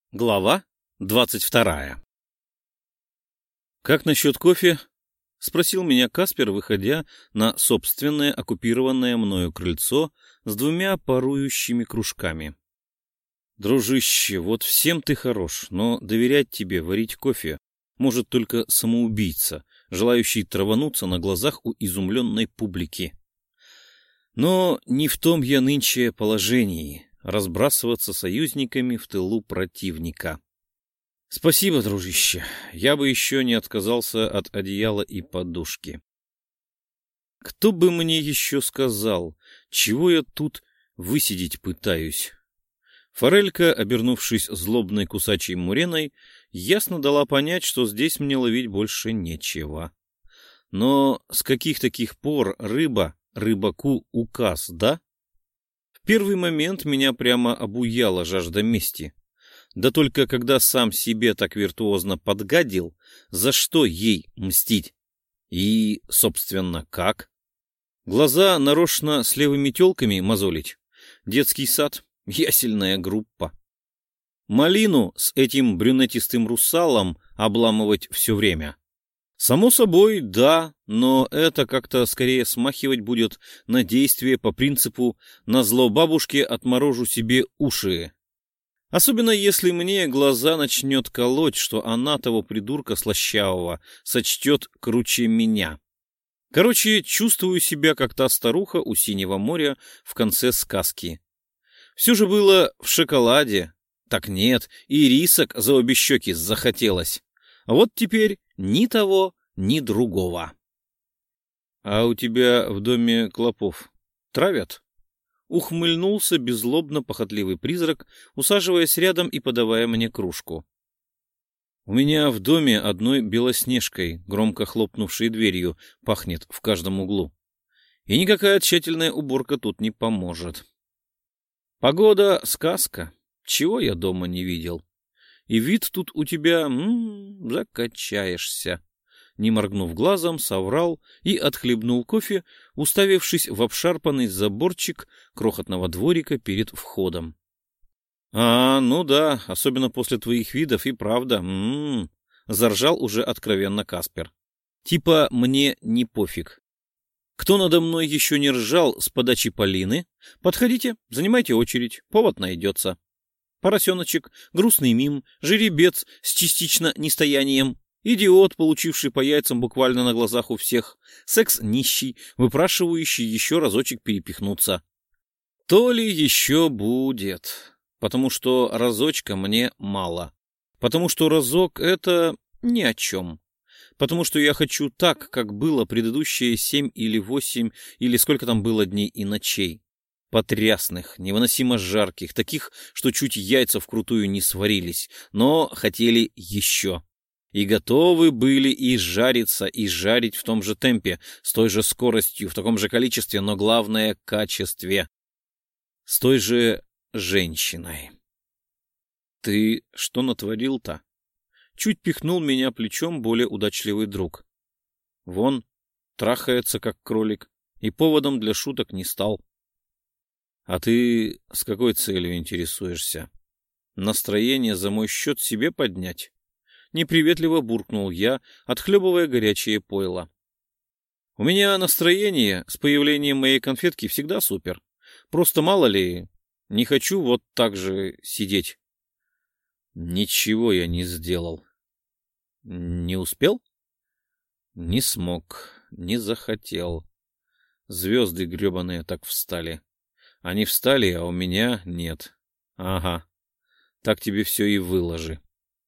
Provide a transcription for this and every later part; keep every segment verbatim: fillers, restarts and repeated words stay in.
Глава двадцать вторая. «Как насчет кофе?» — спросил меня Каспер, выходя на собственное оккупированное мною крыльцо с двумя парующими кружками. «Дружище, вот всем ты хорош, но доверять тебе варить кофе может только самоубийца, желающий травануться на глазах у изумленной публики. Но не в том я нынче положении — разбрасываться союзниками в тылу противника. Спасибо, дружище, я бы еще не отказался от одеяла и подушки. Кто бы мне еще сказал, чего я тут высидеть пытаюсь?» Форелька, обернувшись злобной кусачей муреной, ясно дала понять, что здесь мне ловить больше нечего. Но с каких таких пор рыба рыбаку указ, да? В первый момент меня прямо обуяла жажда мести. Да только когда сам себе так виртуозно подгадил, за что ей мстить? И, собственно, как? Глаза нарочно с левыми тёлками мозолить? Детский сад? Ясельная группа. Малину с этим брюнетистым русалом обламывать все время? Само собой, да, но это как-то скорее смахивать будет на действие по принципу «назло бабушке отморожу себе уши». Особенно если мне глаза начнет колоть, что она того придурка слащавого сочтет круче меня. Короче, чувствую себя как та старуха у синего моря в конце сказки. Все же было в шоколаде. Так нет, и рисок за обе щеки захотелось. А вот теперь ни того, ни другого. — А у тебя в доме клопов травят? Ухмыльнулся беззлобно похотливый призрак, усаживаясь рядом и подавая мне кружку. У меня в доме одной белоснежкой, громко хлопнувшей дверью, пахнет в каждом углу. И никакая тщательная уборка тут не поможет. Погода — сказка. Чего я дома не видел? И вид тут у тебя... М-м, закачаешься. Не моргнув глазом, соврал и отхлебнул кофе, уставившись в обшарпанный заборчик крохотного дворика перед входом. — А, ну да, особенно после твоих видов и правда. М-м-м, заржал уже откровенно Каспер. Типа мне не пофиг. Кто надо мной еще не ржал с подачи Полины, подходите, занимайте очередь, повод найдется. Поросеночек, грустный мим, жеребец с частично нестоянием, идиот, получивший по яйцам буквально на глазах у всех, секс нищий, выпрашивающий еще разочек перепихнуться. То ли еще будет, потому что разочка мне мало, потому что разок — это ни о чем. Потому что я хочу так, как было предыдущие семь или восемь, или сколько там было дней и ночей. Потрясных, невыносимо жарких, таких, что чуть яйца вкрутую не сварились, но хотели еще. И готовы были и жариться, и жарить в том же темпе, с той же скоростью, в таком же количестве, но главное — качестве. С той же женщиной. Ты что натворил-то? Чуть пихнул меня плечом более удачливый друг. Вон, трахается, как кролик, и поводом для шуток не стал. А ты с какой целью интересуешься? Настроение за мой счет себе поднять? Неприветливо буркнул я, отхлебывая горячее пойло. У меня настроение с появлением моей конфетки всегда супер. Просто мало ли, не хочу вот так же сидеть. Ничего я не сделал. Не успел? Не смог, не захотел. Звезды гребаные так встали. Они встали, а у меня нет. Ага, так тебе все и выложи.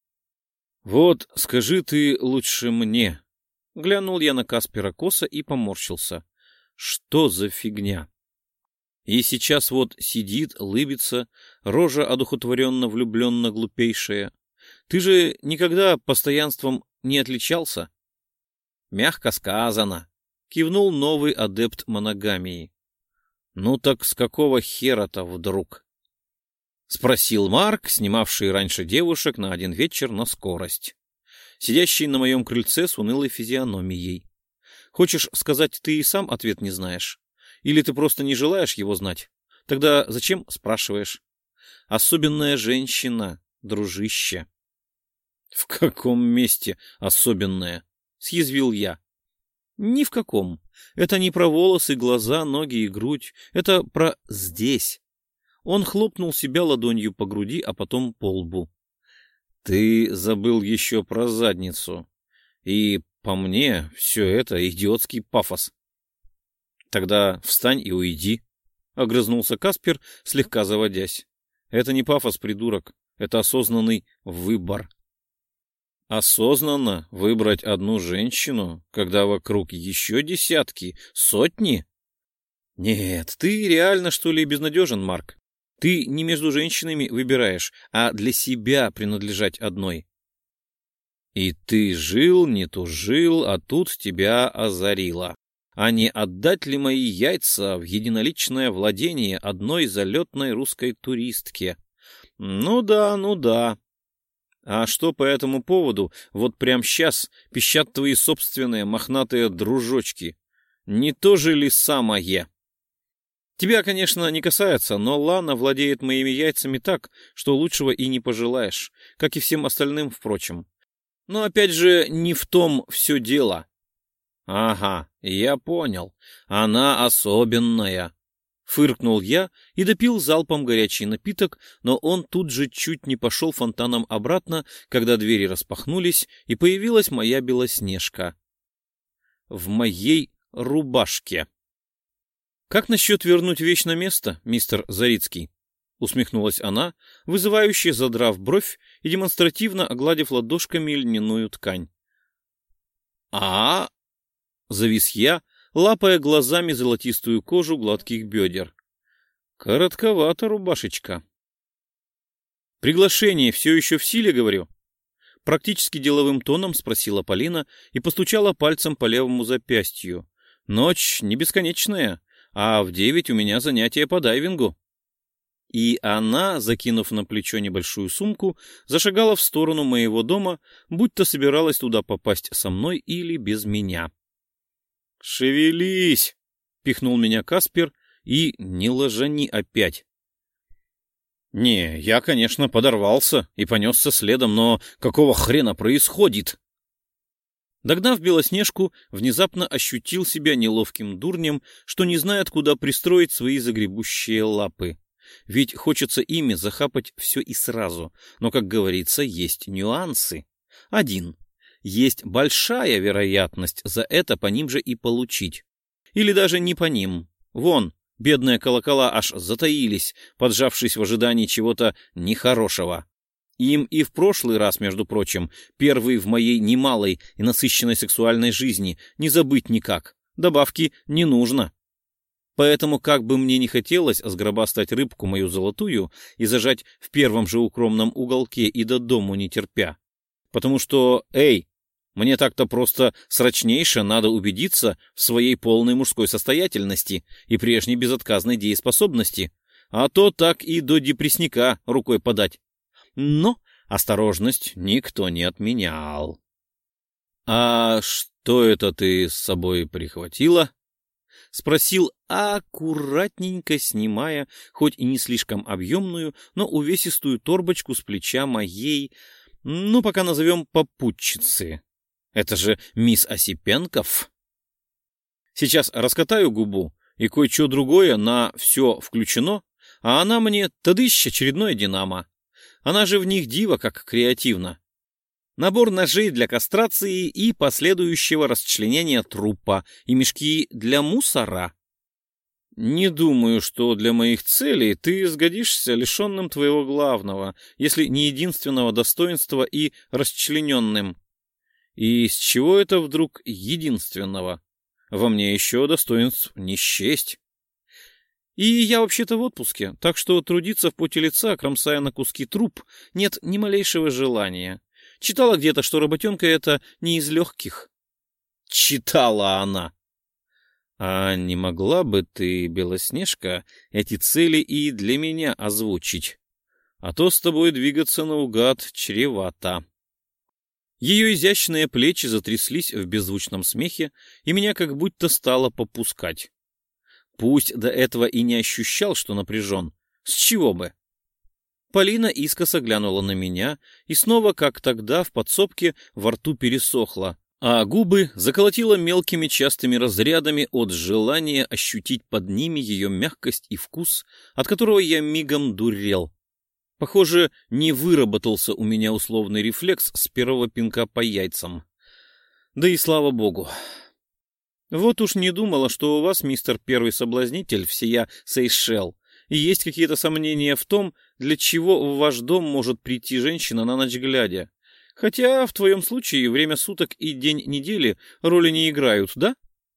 Вот, скажи ты лучше мне. Глянул я на Каспера косо и поморщился. Что за фигня? И сейчас вот сидит, лыбится, рожа одухотворенно влюбленно глупейшая. Ты же никогда постоянством не отличался? Мягко сказано, кивнул новый адепт моногамии. Ну так с какого хера-то вдруг? Спросил Марк, снимавший раньше девушек на один вечер на скорость, сидящий на моем крыльце с унылой физиономией. Хочешь сказать, ты и сам ответ не знаешь? Или ты просто не желаешь его знать? Тогда зачем спрашиваешь? Особенная женщина, дружище. — В каком месте особенное? — съязвил я. — Ни в каком. Это не про волосы, глаза, ноги и грудь. Это про здесь. Он хлопнул себя ладонью по груди, а потом по лбу. — Ты забыл еще про задницу. И по мне все это идиотский пафос. — Тогда встань и уйди, — огрызнулся Каспер, слегка заводясь. — Это не пафос, придурок. Это осознанный выбор. Осознанно выбрать одну женщину, когда вокруг еще десятки, сотни? Нет, ты реально, что ли, безнадежен, Марк? Ты не между женщинами выбираешь, а для себя принадлежать одной. И ты жил, не тужил, а тут тебя озарило. А не отдать ли мои яйца в единоличное владение одной залетной русской туристке? Ну да, ну да. А что по этому поводу вот прямо сейчас пищат твои собственные мохнатые дружочки? Не то же ли самое? Тебя, конечно, не касается, но Лана владеет моими яйцами так, что лучшего и не пожелаешь, как и всем остальным, впрочем. Но опять же, не в том все дело. Ага, я понял. Она особенная. Фыркнул я и допил залпом горячий напиток, но он тут же чуть не пошел фонтаном обратно, когда двери распахнулись, и появилась моя Белоснежка. В моей рубашке. «Как насчет вернуть вещь на место, мистер Зарицкий?» — усмехнулась она, вызывающе задрав бровь и демонстративно огладив ладошками льняную ткань. «А-а-а!» — завис я, лапая глазами золотистую кожу гладких бедер. «Коротковата рубашечка». «Приглашение все еще в силе, говорю?» Практически деловым тоном спросила Полина и постучала пальцем по левому запястью. «Ночь не бесконечная, а в девять у меня занятие по дайвингу». И она, закинув на плечо небольшую сумку, зашагала в сторону моего дома, будто собиралась туда попасть со мной или без меня. «Шевелись!» — пихнул меня Каспер, и не ложани опять. Не, я, конечно, подорвался и понесся следом, но какого хрена происходит? Догнав Белоснежку, внезапно ощутил себя неловким дурнем, что не знает, куда пристроить свои загребущие лапы. Ведь хочется ими захапать все и сразу, но, как говорится, есть нюансы. Один. Есть большая вероятность за это по ним же и получить. Или даже не по ним. Вон, бедные колокола аж затаились, поджавшись в ожидании чего-то нехорошего. Им и в прошлый раз, между прочим, первый в моей немалой и насыщенной сексуальной жизни, не забыть никак. Добавки не нужно. Поэтому, как бы мне ни хотелось сгробастать рыбку мою золотую и зажать в первом же укромном уголке и до дому не терпя. Потому что, эй, мне так-то просто срочнейше надо убедиться в своей полной мужской состоятельности и прежней безотказной дееспособности, а то так и до депрессника рукой подать. Но осторожность никто не отменял. — А что это ты с собой прихватила? — спросил, аккуратненько снимая, хоть и не слишком объемную, но увесистую торбочку с плеча моей, ну, пока назовем попутчицы. Это же мисс Осипенков. Сейчас раскатаю губу, и кое-что другое на все включено, а она мне тадыщ очередное динамо. Она же в них дива как креативна. Набор ножей для кастрации и последующего расчленения трупа, и мешки для мусора. Не думаю, что для моих целей ты сгодишься лишенным твоего главного, если не единственного достоинства и расчлененным. И с чего это вдруг единственного? Во мне еще достоинств не счесть. И я вообще-то в отпуске, так что трудиться в поте лица, кромсая на куски труп, нет ни малейшего желания. Читала где-то, что работенка эта не из легких. Читала она. А не могла бы ты, Белоснежка, эти цели и для меня озвучить? А то с тобой двигаться наугад чревато. Ее изящные плечи затряслись в беззвучном смехе, и меня как будто стало попускать. Пусть до этого и не ощущал, что напряжен. С чего бы? Полина искоса глянула на меня, и снова, как тогда, в подсобке во рту пересохло, а губы заколотило мелкими частыми разрядами от желания ощутить под ними ее мягкость и вкус, от которого я мигом дурел. Похоже, не выработался у меня условный рефлекс с первого пинка по яйцам. Да и слава богу. Вот уж не думала, что у вас, мистер Первый Соблазнитель, всея Сейшел, и есть какие-то сомнения в том, для чего в ваш дом может прийти женщина на ночь глядя. Хотя в твоем случае время суток и день недели роли не играют, да?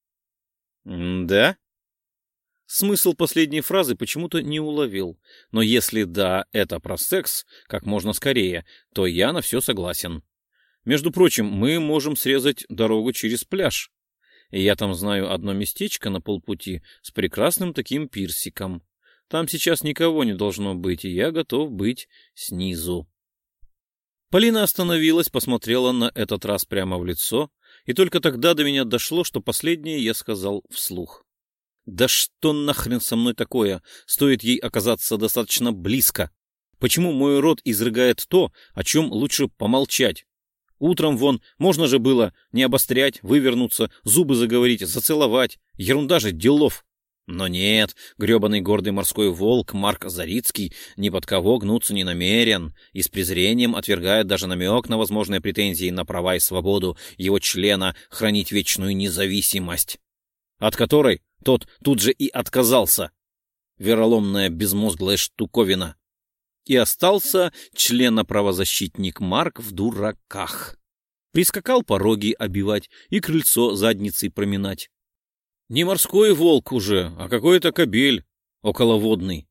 Да? Смысл последней фразы почему-то не уловил. Но если да, это про секс, как можно скорее, то я на все согласен. Между прочим, мы можем срезать дорогу через пляж. И я там знаю одно местечко на полпути с прекрасным таким пирсиком. Там сейчас никого не должно быть, и я готов быть снизу. Полина остановилась, посмотрела на этот раз прямо в лицо, и только тогда до меня дошло, что последнее я сказал вслух. Да что нахрен со мной такое? Стоит ей оказаться достаточно близко. Почему мой рот изрыгает то, о чем лучше помолчать? Утром вон можно же было не обострять, вывернуться, зубы заговорить, зацеловать. Ерунда же делов. Но нет, гребаный гордый морской волк Марк Зарицкий ни под кого гнуться не намерен и с презрением отвергает даже намек на возможные претензии на права и свободу его члена хранить вечную независимость, от которой тот тут же и отказался. Вероломная безмозглая штуковина. И остался члена-правозащитник Марк в дураках. Прискакал пороги обивать и крыльцо задницей проминать. Не морской волк уже, а какой-то кобель околоводный.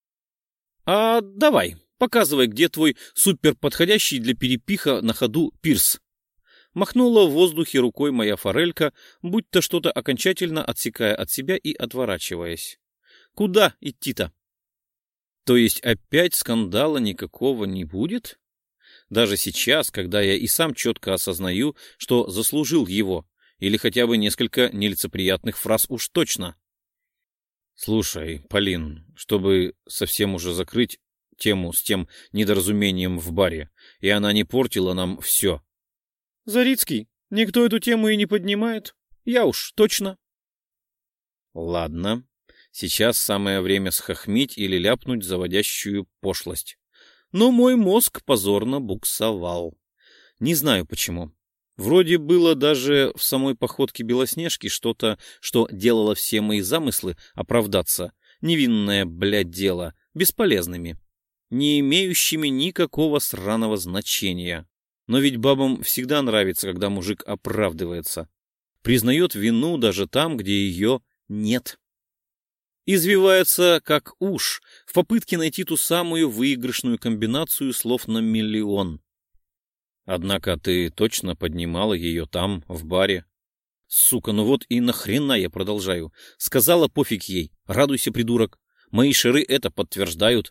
А давай, показывай, где твой суперподходящий для перепиха на ходу пирс. Махнула в воздухе рукой моя форелька, будто что-то окончательно отсекая от себя и отворачиваясь. Куда идти-то? То есть опять скандала никакого не будет? Даже сейчас, когда я и сам четко осознаю, что заслужил его, или хотя бы несколько нелицеприятных фраз уж точно. Слушай, Полин, чтобы совсем уже закрыть тему с тем недоразумением в баре, и она не портила нам все. Зарицкий, никто эту тему и не поднимает. Я уж точно. Ладно. Сейчас самое время схохмить или ляпнуть заводящую пошлость. Но мой мозг позорно буксовал. Не знаю почему. Вроде было даже в самой походке Белоснежки что-то, что делало все мои замыслы оправдаться, невинное, блядь, дело, бесполезными, не имеющими никакого сраного значения. Но ведь бабам всегда нравится, когда мужик оправдывается, признает вину даже там, где ее нет. Извивается, как уж, в попытке найти ту самую выигрышную комбинацию слов на миллион. Однако ты точно поднимала ее там, в баре. Сука, ну вот и нахрена я продолжаю. Сказала, пофиг ей, радуйся, придурок. Мои шары это подтверждают.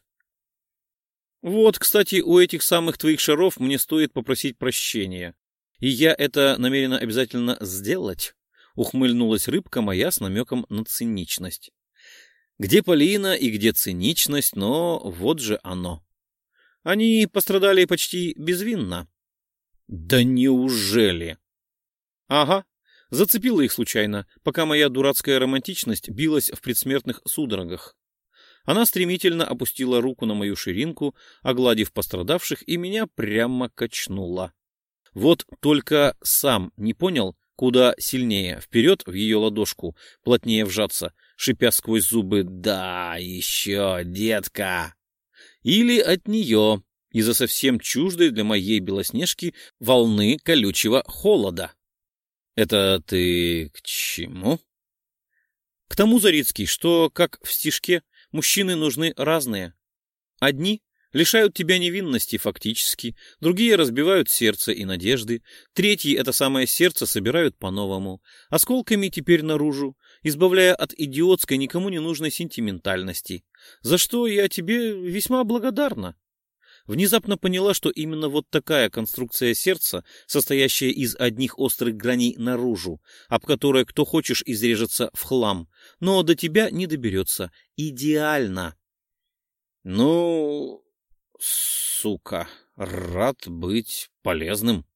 Вот, кстати, у этих самых твоих шаров мне стоит попросить прощения. И я это намерена обязательно сделать, ухмыльнулась рыбка моя с намеком на циничность. Где Полина и где циничность, но вот же оно. Они пострадали почти безвинно. Да неужели? Ага, зацепила их случайно, пока моя дурацкая романтичность билась в предсмертных судорогах. Она стремительно опустила руку на мою ширинку, огладив пострадавших, и меня прямо качнула. Вот только сам не понял, куда сильнее, вперед в ее ладошку, плотнее вжаться, шипя сквозь зубы «Да, еще, детка!» Или от нее, из-за совсем чуждой для моей Белоснежки волны колючего холода. Это ты к чему? К тому, Зарицкий, что, как в стишке, мужчины нужны разные. Одни лишают тебя невинности фактически, другие разбивают сердце и надежды, третьи это самое сердце собирают по-новому, осколками теперь наружу, избавляя от идиотской, никому не нужной сентиментальности, за что я тебе весьма благодарна. Внезапно поняла, что именно вот такая конструкция сердца, состоящая из одних острых граней наружу, об которой кто хочешь изрежется в хлам, но до тебя не доберется. Идеально. Ну, Сука, рад быть полезным.